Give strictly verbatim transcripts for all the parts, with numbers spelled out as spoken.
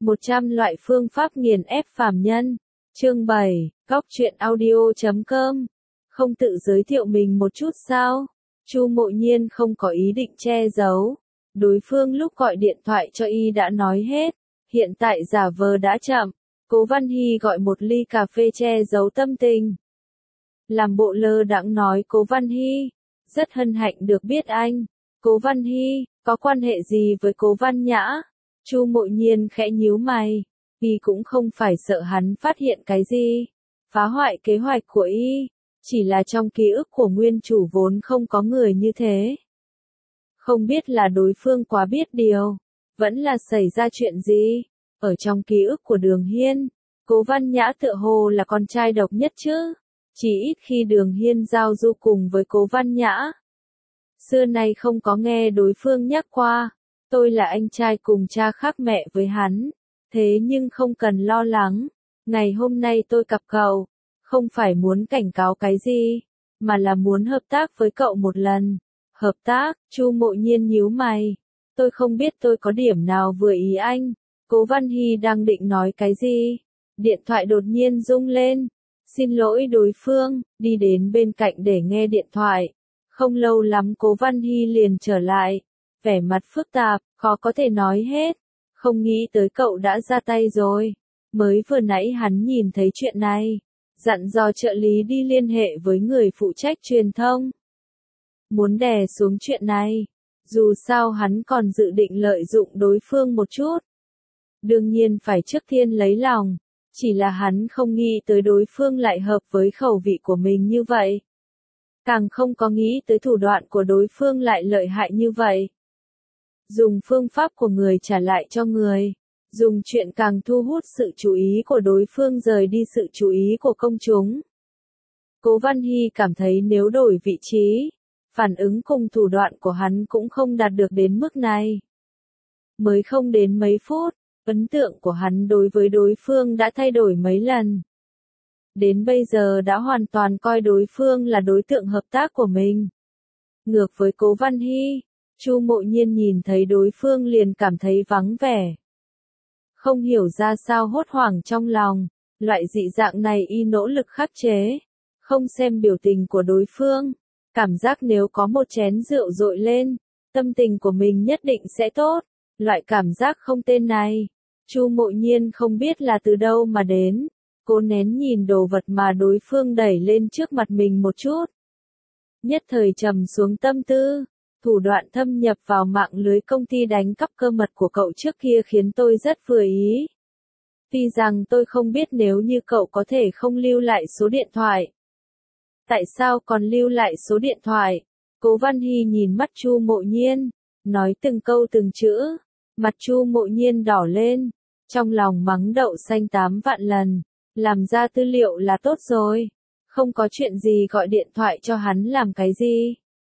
một trăm loại phương pháp nghiền ép phàm nhân. Chương bảy, Góc truyện audio chấm com. Không tự giới thiệu mình một chút sao? Chu Mộ Nhiên không có ý định che giấu. Đối phương lúc gọi điện thoại cho y đã nói hết. Hiện tại giả vờ đã chậm. Cố Văn Hy gọi một ly cà phê che giấu tâm tình. Làm bộ lơ đãng nói Cố Văn Hy. Rất hân hạnh được biết anh. Cố Văn Hy, có quan hệ gì với Cố Văn Nhã? Chu Mộ Nhiên khẽ nhíu mày. Y cũng không phải sợ hắn phát hiện cái gì. Phá hoại kế hoạch của y. Chỉ là trong ký ức của nguyên chủ vốn không có người như thế. Không biết là đối phương quá biết điều. Vẫn là xảy ra chuyện gì? Ở trong ký ức của Đường Hiên, Cố Văn Nhã tựa hồ là con trai độc nhất chứ. Chỉ ít khi Đường Hiên giao du cùng với Cố Văn Nhã. Xưa nay không có nghe đối phương nhắc qua. Tôi là anh trai cùng cha khác mẹ với hắn. Thế nhưng không cần lo lắng. Ngày hôm nay tôi gặp cậu. Không phải muốn cảnh cáo cái gì. Mà là muốn hợp tác với cậu một lần. Hợp tác, Chu Mộ Nhiên nhíu mày. Tôi không biết tôi có điểm nào vừa ý anh. Cố Văn Hy đang định nói cái gì. Điện thoại đột nhiên rung lên. Xin lỗi đối phương, đi đến bên cạnh để nghe điện thoại. Không lâu lắm Cố Văn Hy liền trở lại. Vẻ mặt phức tạp, khó có thể nói hết. Không nghĩ tới cậu đã ra tay rồi. Mới vừa nãy hắn nhìn thấy chuyện này. Dặn dò trợ lý đi liên hệ với người phụ trách truyền thông. Muốn đè xuống chuyện này. Dù sao hắn còn dự định lợi dụng đối phương một chút. Đương nhiên phải trước tiên lấy lòng. Chỉ là hắn không nghĩ tới đối phương lại hợp với khẩu vị của mình như vậy. Càng không có nghĩ tới thủ đoạn của đối phương lại lợi hại như vậy. Dùng phương pháp của người trả lại cho người. Dùng chuyện càng thu hút sự chú ý của đối phương rời đi sự chú ý của công chúng. Cố Văn Hy cảm thấy nếu đổi vị trí, phản ứng cùng thủ đoạn của hắn cũng không đạt được đến mức này. Mới không đến mấy phút, ấn tượng của hắn đối với đối phương đã thay đổi mấy lần. Đến bây giờ đã hoàn toàn coi đối phương là đối tượng hợp tác của mình. Ngược với Cố Văn Hy, Chu Mộ Nhiên nhìn thấy đối phương liền cảm thấy vắng vẻ. Không hiểu ra sao hốt hoảng trong lòng, loại dị dạng này y nỗ lực khắc chế. Không xem biểu tình của đối phương, cảm giác nếu có một chén rượu dội lên, tâm tình của mình nhất định sẽ tốt. Loại cảm giác không tên này, Chu Mộ Nhiên không biết là từ đâu mà đến. Cố nén nhìn đồ vật mà đối phương đẩy lên trước mặt mình một chút. Nhất thời trầm xuống tâm tư, thủ đoạn thâm nhập vào mạng lưới công ty đánh cắp cơ mật của cậu trước kia khiến tôi rất vừa ý. Tuy rằng tôi không biết nếu như cậu có thể không lưu lại số điện thoại. Tại sao còn lưu lại số điện thoại? Cố Văn Hy nhìn mắt Chu Mộ Nhiên, nói từng câu từng chữ. Mặt Chu Mộ Nhiên đỏ lên, trong lòng mắng đậu xanh tám vạn lần. Làm ra tư liệu là tốt rồi. Không có chuyện gì gọi điện thoại cho hắn làm cái gì.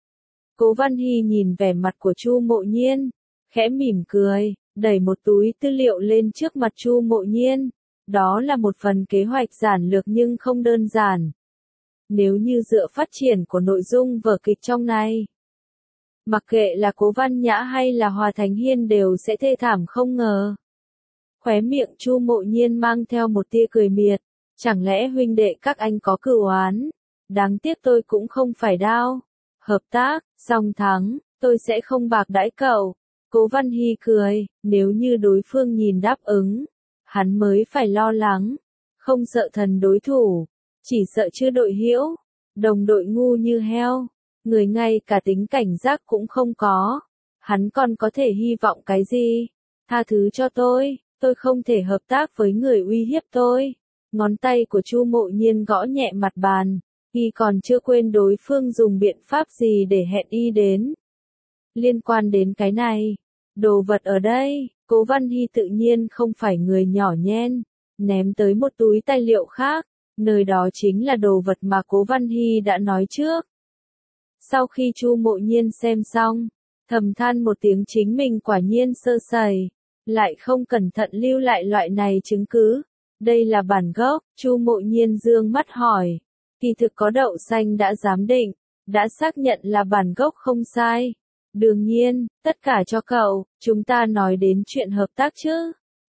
Cố Văn Hy nhìn vẻ mặt của Chu Mộ Nhiên, khẽ mỉm cười, đẩy một túi tư liệu lên trước mặt Chu Mộ Nhiên. Đó là một phần kế hoạch giản lược nhưng không đơn giản. Nếu như dựa phát triển của nội dung vở kịch trong này, mặc kệ là Cố Văn Nhã hay là Hòa Thành Hiên đều sẽ thê thảm không ngờ. Khóe miệng Chu Mộ Nhiên mang theo một tia cười miệt. Chẳng lẽ huynh đệ các anh có cửu oán? Đáng tiếc tôi cũng không phải đao. Hợp tác, song thắng, tôi sẽ không bạc đãi cậu. Cố Văn Hy cười, nếu như đối phương nhìn đáp ứng, hắn mới phải lo lắng. Không sợ thần đối thủ, chỉ sợ chưa đội hữu. Đồng đội ngu như heo, người ngay cả tính cảnh giác cũng không có. Hắn còn có thể hy vọng cái gì? Tha thứ cho tôi, tôi không thể hợp tác với người uy hiếp tôi. Ngón tay của Chu Mộ Nhiên gõ nhẹ mặt bàn, y còn chưa quên đối phương dùng biện pháp gì để hẹn y đến. Liên quan đến cái này, đồ vật ở đây, Cố Văn Hy tự nhiên không phải người nhỏ nhen, ném tới một túi tài liệu khác, nơi đó chính là đồ vật mà Cố Văn Hy đã nói trước. Sau khi Chu Mộ Nhiên xem xong, thầm than một tiếng chính mình quả nhiên sơ sẩy, lại không cẩn thận lưu lại loại này chứng cứ. Đây là bản gốc, Chu Mộ Nhiên dương mắt hỏi. Kỳ thực có đậu xanh đã giám định, đã xác nhận là bản gốc không sai. Đương nhiên, tất cả cho cậu, chúng ta nói đến chuyện hợp tác chứ.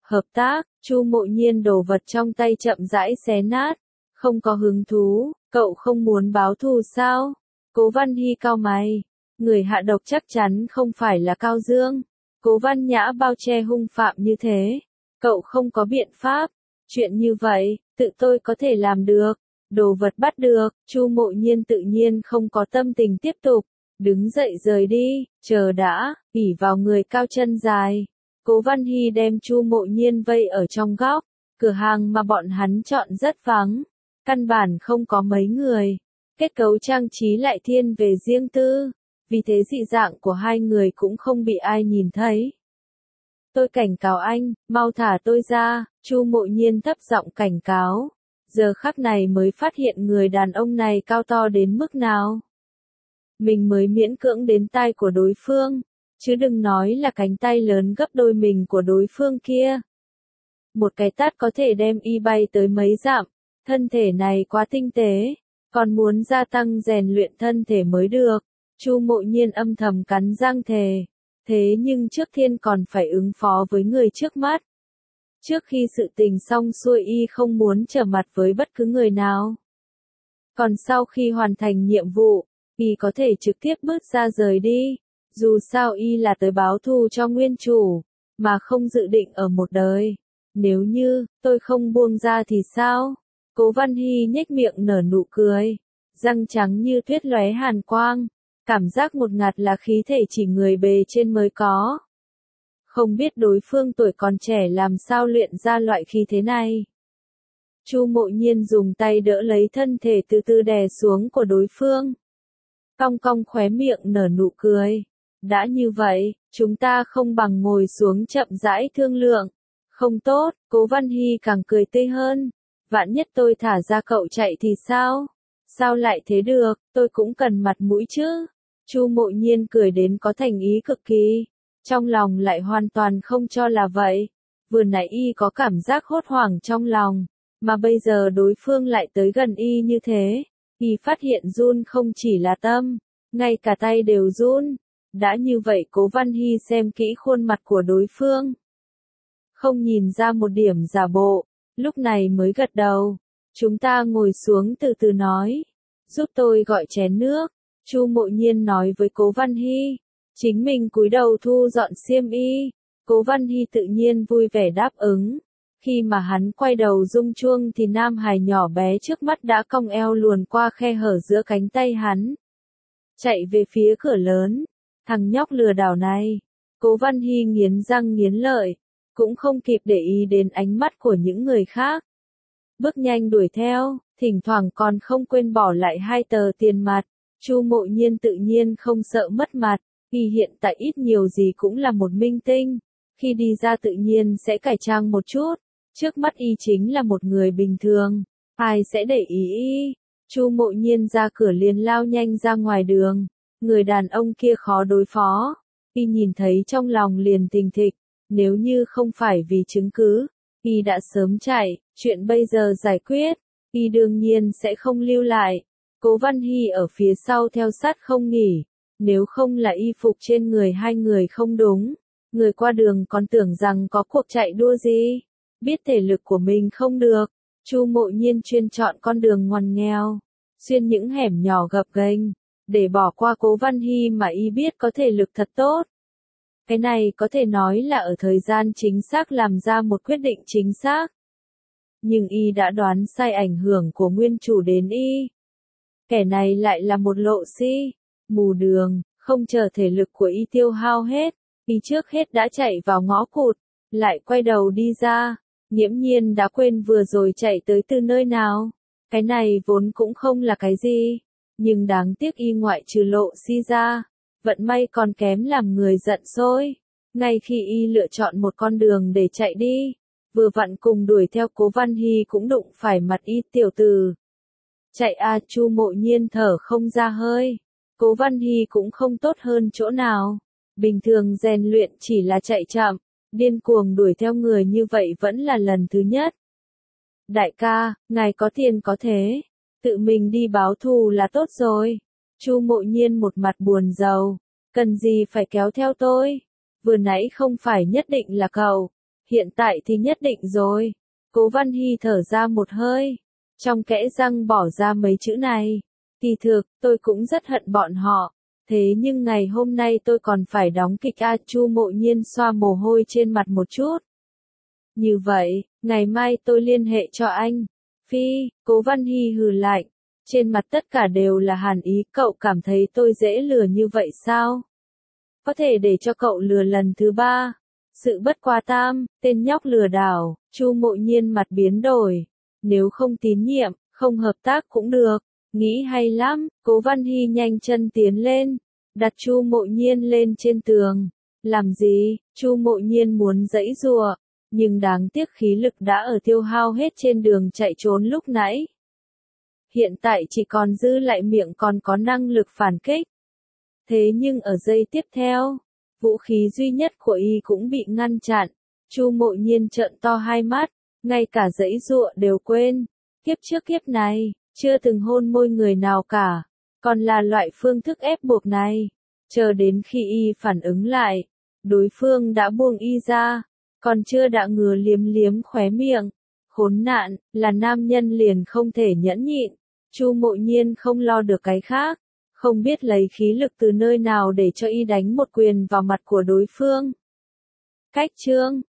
Hợp tác, Chu Mộ Nhiên đồ vật trong tay chậm rãi xé nát. Không có hứng thú, cậu không muốn báo thù sao? Cố Văn Hy cau mày. Người hạ độc chắc chắn không phải là Cao Dương. Cố Văn Nhã bao che hung phạm như thế. Cậu không có biện pháp. Chuyện như vậy, tự tôi có thể làm được. Đồ vật bắt được, Chu Mộ Nhiên tự nhiên không có tâm tình tiếp tục. Đứng dậy rời đi, chờ đã, ỉ vào người cao chân dài. Cố Văn Hy đem Chu Mộ Nhiên vây ở trong góc. Cửa hàng mà bọn hắn chọn rất vắng. Căn bản không có mấy người. Kết cấu trang trí lại thiên về riêng tư. Vì thế dị dạng của hai người cũng không bị ai nhìn thấy. Tôi cảnh cáo anh, mau thả tôi ra, Chu Mộ Nhiên thấp giọng cảnh cáo. Giờ khắc này mới phát hiện người đàn ông này cao to đến mức nào. Mình mới miễn cưỡng đến tai của đối phương, chứ đừng nói là cánh tay lớn gấp đôi mình của đối phương kia. Một cái tát có thể đem y bay tới mấy dặm, thân thể này quá tinh tế, còn muốn gia tăng rèn luyện thân thể mới được. Chu Mộ Nhiên âm thầm cắn răng thề, thế nhưng trước tiên còn phải ứng phó với người trước mắt. Trước khi sự tình xong xuôi y không muốn trở mặt với bất cứ người nào. Còn sau khi hoàn thành nhiệm vụ, y có thể trực tiếp bước ra rời đi. Dù sao y là tới báo thù cho nguyên chủ, mà không dự định ở một đời. Nếu như, tôi không buông ra thì sao? Cố Văn Hy nhếch miệng nở nụ cười. Răng trắng như tuyết lóe hàn quang. Cảm giác ngột ngạt là khí thể chỉ người bề trên mới có. Không biết đối phương tuổi còn trẻ làm sao luyện ra loại khí thế này. Chu Mộ Nhiên dùng tay đỡ lấy thân thể từ từ đè xuống của đối phương. Cong cong khóe miệng nở nụ cười. Đã như vậy, chúng ta không bằng ngồi xuống chậm rãi thương lượng. Không tốt, Cố Văn Hy càng cười tươi hơn. Vạn nhất tôi thả ra cậu chạy thì sao? Sao lại thế được, tôi cũng cần mặt mũi chứ. Chu Mộ Nhiên cười đến có thành ý cực kỳ. Trong lòng lại hoàn toàn không cho là vậy. Vừa nãy y có cảm giác hốt hoảng trong lòng. Mà bây giờ đối phương lại tới gần y như thế. Y phát hiện run không chỉ là tâm, ngay cả tay đều run. Đã như vậy Cố Văn Hy xem kỹ khuôn mặt của đối phương. Không nhìn ra một điểm giả bộ, lúc này mới gật đầu. Chúng ta ngồi xuống từ từ nói. Giúp tôi gọi chén nước, Chu Mộ Nhiên nói với Cố Văn Hy. Chính mình cúi đầu thu dọn xiêm y. Cố Văn Hy tự nhiên vui vẻ đáp ứng. Khi mà hắn quay đầu rung chuông thì nam hài nhỏ bé trước mắt đã cong eo luồn qua khe hở giữa cánh tay hắn. Chạy về phía cửa lớn. Thằng nhóc lừa đảo này. Cố Văn Hy nghiến răng nghiến lợi. Cũng không kịp để ý đến ánh mắt của những người khác. Bước nhanh đuổi theo, thỉnh thoảng còn không quên bỏ lại hai tờ tiền mặt. Chu Mộ Nhiên tự nhiên không sợ mất mặt. Y hiện tại ít nhiều gì cũng là một minh tinh. Khi đi ra tự nhiên sẽ cải trang một chút. Trước mắt y chính là một người bình thường. Ai sẽ để ý y? Chu Mộ Nhiên ra cửa liền lao nhanh ra ngoài đường. Người đàn ông kia khó đối phó. Y nhìn thấy trong lòng liền tình thịch. Nếu như không phải vì chứng cứ, y đã sớm chạy. Chuyện bây giờ giải quyết, y đương nhiên sẽ không lưu lại. Cố Văn Hy ở phía sau theo sát không nghỉ. Nếu không là y phục trên người hai người không đúng, người qua đường còn tưởng rằng có cuộc chạy đua gì. Biết thể lực của mình không được, Chu Mộ Nhiên chuyên chọn con đường ngoằn nghèo, xuyên những hẻm nhỏ gập ghềnh, để bỏ qua Cố Văn Hy mà y biết có thể lực thật tốt. Cái này có thể nói là ở thời gian chính xác làm ra một quyết định chính xác. Nhưng y đã đoán sai ảnh hưởng của nguyên chủ đến y. Kẻ này lại là một lộ si, mù đường, không chờ thể lực của y tiêu hao hết, y trước hết đã chạy vào ngõ cụt, lại quay đầu đi ra, nghiễm nhiên đã quên vừa rồi chạy tới từ nơi nào. Cái này vốn cũng không là cái gì, nhưng đáng tiếc y ngoại trừ lộ si ra, vận may còn kém làm người giận sôi. Ngay khi y lựa chọn một con đường để chạy đi, vừa vặn cùng đuổi theo Cố Văn Hy cũng đụng phải mặt y tiểu tử. Chạy a Chu Mộ Nhiên thở không ra hơi. Cố Văn Hy cũng không tốt hơn chỗ nào. Bình thường rèn luyện chỉ là chạy chậm, điên cuồng đuổi theo người như vậy vẫn là lần thứ nhất. Đại ca, ngài có tiền có thế, tự mình đi báo thù là tốt rồi. Chu Mộ Nhiên một mặt buồn rầu, cần gì phải kéo theo tôi, vừa nãy không phải nhất định là cậu, Hiện tại thì nhất định rồi. Cố Văn Hy thở ra một hơi, trong kẽ răng bỏ ra mấy chữ này. Kỳ thực, tôi cũng rất hận bọn họ. Thế nhưng ngày hôm nay tôi còn phải đóng kịch a. Chu Mộ Nhiên xoa mồ hôi trên mặt một chút. Như vậy, ngày mai tôi liên hệ cho anh. Phi, Cố Văn Hy hừ lạnh. Trên mặt tất cả đều là hàn ý. Cậu cảm thấy tôi dễ lừa như vậy sao? Có thể để cho cậu lừa lần thứ ba. Sự bất quá tam, tên nhóc lừa đảo. Chu Mộ Nhiên mặt biến đổi. Nếu không tín nhiệm, không hợp tác cũng được. Nghĩ hay lắm. Cố Văn Hy nhanh chân tiến lên, đặt Chu Mộ Nhiên lên trên tường. Làm gì? Chu Mộ Nhiên muốn giãy giụa, nhưng đáng tiếc khí lực đã ở tiêu hao hết trên đường chạy trốn lúc nãy. Hiện tại chỉ còn dư lại miệng còn có năng lực phản kích. Thế nhưng ở giây tiếp theo, vũ khí duy nhất của y cũng bị ngăn chặn. Chu Mộ Nhiên trợn to hai mắt, ngay cả giãy giụa đều quên. Kiếp trước kiếp này, chưa từng hôn môi người nào cả, còn là loại phương thức ép buộc này. Chờ đến khi y phản ứng lại, đối phương đã buông y ra, còn chưa đã ngừa liếm liếm khóe miệng. Khốn nạn, là nam nhân liền không thể nhẫn nhịn. Chu Mộ Nhiên không lo được cái khác, không biết lấy khí lực từ nơi nào để cho y đánh một quyền vào mặt của đối phương. Cách chương